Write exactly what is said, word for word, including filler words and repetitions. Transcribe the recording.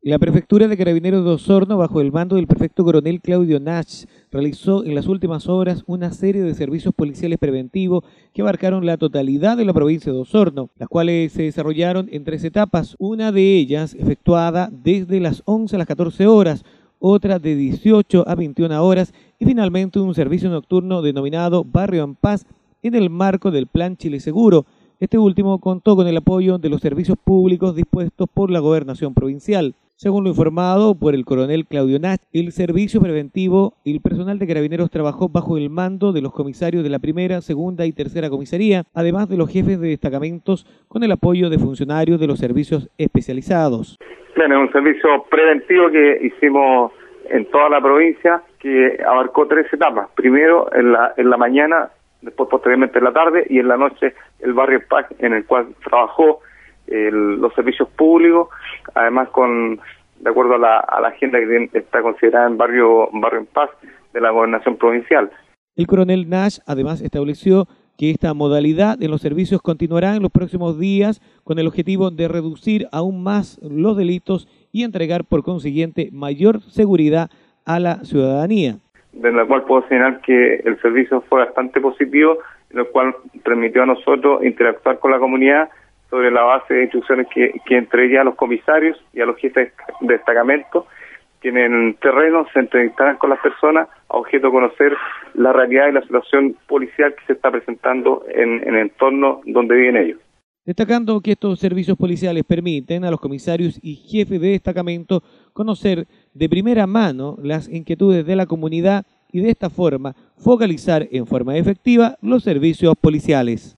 La Prefectura de Carabineros de Osorno, bajo el mando del prefecto coronel Claudio Nach, realizó en las últimas horas una serie de servicios policiales preventivos que abarcaron la totalidad de la provincia de Osorno, las cuales se desarrollaron en tres etapas, una de ellas efectuada desde las once a las catorce horas, otra de dieciocho a veintiuna horas y finalmente un servicio nocturno denominado Barrio en Paz en el marco del Plan Chile Seguro. Este último contó con el apoyo de los servicios públicos dispuestos por la Gobernación Provincial. Según lo informado por el coronel Claudio Nach, el servicio preventivo y el personal de Carabineros trabajó bajo el mando de los comisarios de la primera, segunda y tercera comisaría, además de los jefes de destacamentos, con el apoyo de funcionarios de los servicios especializados. Bueno, es un servicio preventivo que hicimos en toda la provincia, que abarcó tres etapas. Primero en la, en la mañana, después posteriormente en la tarde y en la noche el barrio P A C, en el cual trabajó el, los servicios públicos, además con de acuerdo a la, a la agenda que está considerada en barrio, barrio en paz de la Gobernación Provincial. El coronel Nach además estableció que esta modalidad en los servicios continuará en los próximos días con el objetivo de reducir aún más los delitos y entregar por consiguiente mayor seguridad a la ciudadanía. De la cual puedo señalar que el servicio fue bastante positivo, lo cual permitió a nosotros interactuar con la comunidad sobre la base de instrucciones que, que entregué a los comisarios y a los jefes de destacamento, que en el terreno se entrevistaran con las personas a objeto de conocer la realidad y la situación policial que se está presentando en, en el entorno donde viven ellos. Destacando que estos servicios policiales permiten a los comisarios y jefes de destacamento conocer de primera mano las inquietudes de la comunidad y de esta forma focalizar en forma efectiva los servicios policiales.